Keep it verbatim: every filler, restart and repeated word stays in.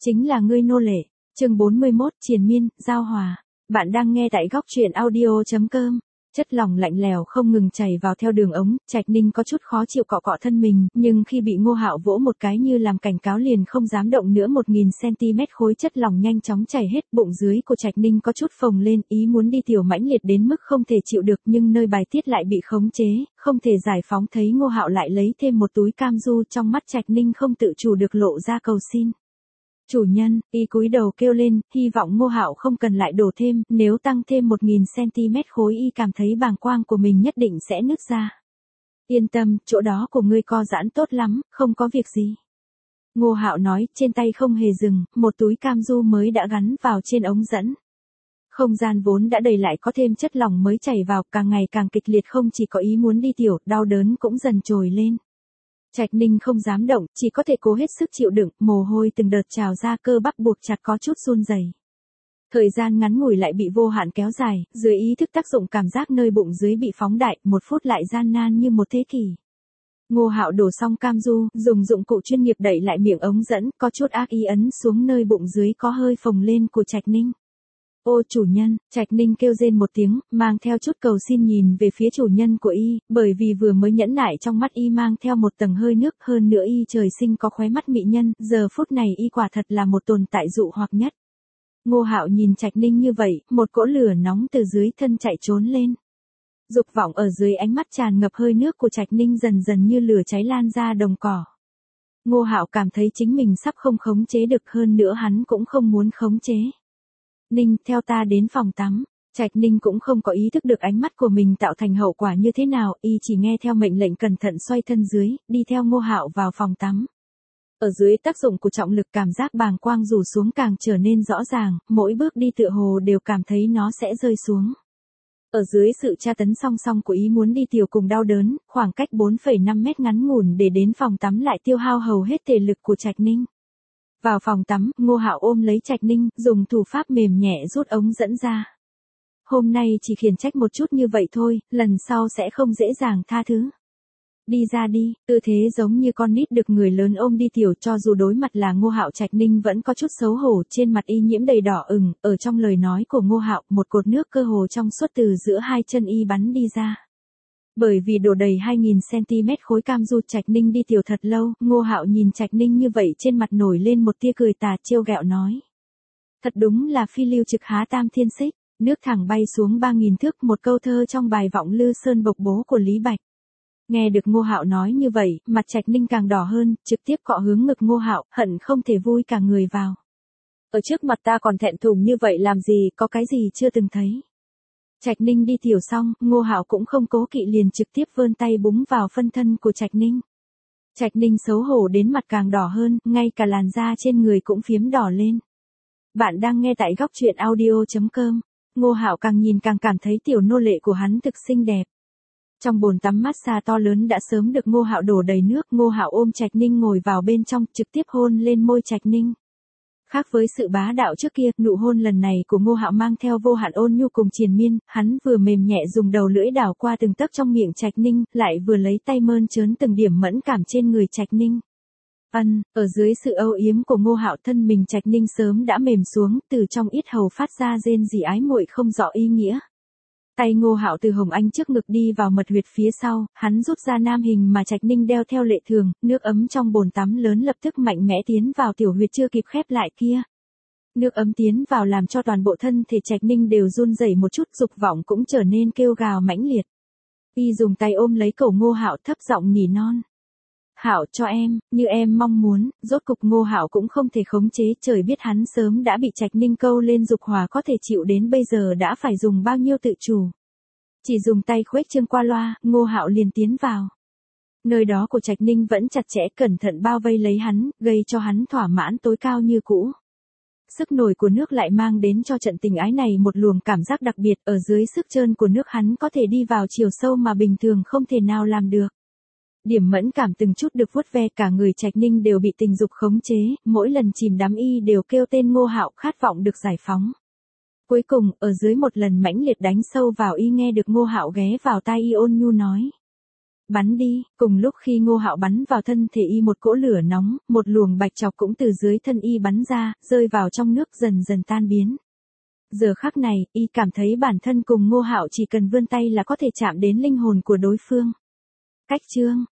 chính là ngươi nô lệ. Chương bốn mươi mốt, triền miên, giao hòa. Bạn đang nghe tại góc truyện audio chấm com. Chất lỏng lạnh lèo không ngừng chảy vào theo đường ống, Trạch Ninh có chút khó chịu cọ cọ thân mình, nhưng khi bị Ngô Hạo vỗ một cái như làm cảnh cáo liền không dám động nữa. Một nghìn xăng-ti-mét khối chất lỏng nhanh chóng chảy hết, bụng dưới của Trạch Ninh có chút phồng lên, ý muốn đi tiểu mãnh liệt đến mức không thể chịu được, nhưng nơi bài tiết lại bị khống chế, không thể giải phóng. Thấy Ngô Hạo lại lấy thêm một túi cam du, trong mắt Trạch Ninh không tự chủ được lộ ra cầu xin. Chủ nhân, y cúi đầu kêu lên, hy vọng Ngô Hạo không cần lại đổ thêm, nếu tăng thêm một nghìn xăng-ti-mét khối y cảm thấy bàng quang của mình nhất định sẽ nứt ra. Yên tâm, chỗ đó của ngươi co giãn tốt lắm, không có việc gì. Ngô Hạo nói, trên tay không hề dừng, một túi cam du mới đã gắn vào trên ống dẫn. Không gian vốn đã đầy lại có thêm chất lỏng mới chảy vào, càng ngày càng kịch liệt, không chỉ có ý muốn đi tiểu, đau đớn cũng dần trồi lên. Trạch Ninh không dám động, chỉ có thể cố hết sức chịu đựng, mồ hôi từng đợt trào ra, cơ bắp buộc chặt có chút run rẩy. Thời gian ngắn ngủi lại bị vô hạn kéo dài, dưới ý thức tác dụng cảm giác nơi bụng dưới bị phóng đại, một phút lại gian nan như một thế kỷ. Ngô Hạo đổ xong cam du, dùng dụng cụ chuyên nghiệp đẩy lại miệng ống dẫn, có chút ác ý ấn xuống nơi bụng dưới có hơi phồng lên của Trạch Ninh. Ô chủ nhân, Trạch Ninh kêu rên một tiếng, mang theo chút cầu xin nhìn về phía chủ nhân của y, bởi vì vừa mới nhẫn nại trong mắt y mang theo một tầng hơi nước, hơn nữa y trời sinh có khóe mắt mỹ nhân, giờ phút này y quả thật là một tồn tại dụ hoặc nhất. Ngô Hạo nhìn Trạch Ninh như vậy, một cỗ lửa nóng từ dưới thân chạy trốn lên. Dục vọng ở dưới ánh mắt tràn ngập hơi nước của Trạch Ninh dần dần như lửa cháy lan ra đồng cỏ. Ngô Hạo cảm thấy chính mình sắp không khống chế được, hơn nữa hắn cũng không muốn khống chế. Ninh, theo ta đến phòng tắm. Trạch Ninh cũng không có ý thức được ánh mắt của mình tạo thành hậu quả như thế nào, y chỉ nghe theo mệnh lệnh cẩn thận xoay thân dưới, đi theo Ngô Hạo vào phòng tắm. Ở dưới tác dụng của trọng lực, cảm giác bàng quang rủ xuống càng trở nên rõ ràng, mỗi bước đi tựa hồ đều cảm thấy nó sẽ rơi xuống. Ở dưới sự tra tấn song song của ý muốn đi tiểu cùng đau đớn, khoảng cách bốn phẩy năm mét ngắn ngủn để đến phòng tắm lại tiêu hao hầu hết thể lực của Trạch Ninh. Vào phòng tắm, Ngô Hạo ôm lấy Trạch Ninh, dùng thủ pháp mềm nhẹ rút ống dẫn ra. Hôm nay chỉ khiển trách một chút như vậy thôi, lần sau sẽ không dễ dàng tha thứ. Đi ra đi, tư thế giống như con nít được người lớn ôm đi tiểu, cho dù đối mặt là Ngô Hạo, Trạch Ninh vẫn có chút xấu hổ, trên mặt y nhiễm đầy đỏ ửng, ở trong lời nói của Ngô Hạo, một cột nước cơ hồ trong suốt từ giữa hai chân y bắn đi ra. Bởi vì đổ đầy hai nghìn xăng-ti-mét khối cam du, Trạch Ninh đi tiểu thật lâu, Ngô Hạo nhìn Trạch Ninh như vậy trên mặt nổi lên một tia cười tà, trêu ghẹo nói. Thật đúng là phi lưu trực há tam thiên xích, nước thẳng bay xuống ba nghìn thước, một câu thơ trong bài Vọng Lư Sơn Bộc Bố của Lý Bạch. Nghe được Ngô Hạo nói như vậy, mặt Trạch Ninh càng đỏ hơn, trực tiếp cọ hướng ngực Ngô Hạo, hận không thể vui cả người vào. Ở trước mặt ta còn thẹn thùng như vậy làm gì, có cái gì chưa từng thấy. Trạch Ninh đi tiểu xong, Ngô Hạo cũng không cố kỵ liền trực tiếp vươn tay búng vào phân thân của Trạch Ninh. Trạch Ninh xấu hổ đến mặt càng đỏ hơn, ngay cả làn da trên người cũng phiếm đỏ lên. Bạn đang nghe tại góc truyện audio chấm com. Ngô Hạo càng nhìn càng cảm thấy tiểu nô lệ của hắn thực xinh đẹp. Trong bồn tắm massage to lớn đã sớm được Ngô Hạo đổ đầy nước, Ngô Hạo ôm Trạch Ninh ngồi vào bên trong, trực tiếp hôn lên môi Trạch Ninh. Khác với sự bá đạo trước kia, nụ hôn lần này của Ngô Hạo mang theo vô hạn ôn nhu cùng triền miên, hắn vừa mềm nhẹ dùng đầu lưỡi đảo qua từng tấc trong miệng Trạch Ninh, lại vừa lấy tay mơn trớn từng điểm mẫn cảm trên người Trạch Ninh. Ân, ở dưới sự âu yếm của Ngô Hạo, thân mình Trạch Ninh sớm đã mềm xuống, từ trong yết hầu phát ra rên rỉ ái muội không rõ ý nghĩa. Tay Ngô Hạo từ hồng anh trước ngực đi vào mật huyệt phía sau, hắn rút ra nam hình mà Trạch Ninh đeo theo lệ thường, nước ấm trong bồn tắm lớn lập tức mạnh mẽ tiến vào tiểu huyệt chưa kịp khép lại kia. Nước ấm tiến vào làm cho toàn bộ thân thể Trạch Ninh đều run rẩy một chút, dục vọng cũng trở nên kêu gào mãnh liệt. Y dùng tay ôm lấy cổ Ngô Hạo, thấp giọng nỉ non. Hạo cho em, như em mong muốn. Rốt cục Ngô Hạo cũng không thể khống chế, trời biết hắn sớm đã bị Trạch Ninh câu lên dục hỏa có thể chịu đến bây giờ đã phải dùng bao nhiêu tự chủ. Chỉ dùng tay khuếch trương qua loa, Ngô Hạo liền tiến vào. Nơi đó của Trạch Ninh vẫn chặt chẽ cẩn thận bao vây lấy hắn, gây cho hắn thỏa mãn tối cao như cũ. Sức nổi của nước lại mang đến cho trận tình ái này một luồng cảm giác đặc biệt, ở dưới sức trơn của nước hắn có thể đi vào chiều sâu mà bình thường không thể nào làm được. Điểm mẫn cảm từng chút được vuốt ve, cả người Trạch Ninh đều bị tình dục khống chế, mỗi lần chìm đắm y đều kêu tên Ngô Hạo, khát vọng được giải phóng. Cuối cùng, ở dưới một lần mãnh liệt đánh sâu vào y, nghe được Ngô Hạo ghé vào tai y ôn nhu nói. bắn đi, cùng lúc khi Ngô Hạo bắn vào thân thể y một cỗ lửa nóng, một luồng bạch chọc cũng từ dưới thân y bắn ra, rơi vào trong nước dần dần tan biến. Giờ khắc này, y cảm thấy bản thân cùng Ngô Hạo chỉ cần vươn tay là có thể chạm đến linh hồn của đối phương. Cách chương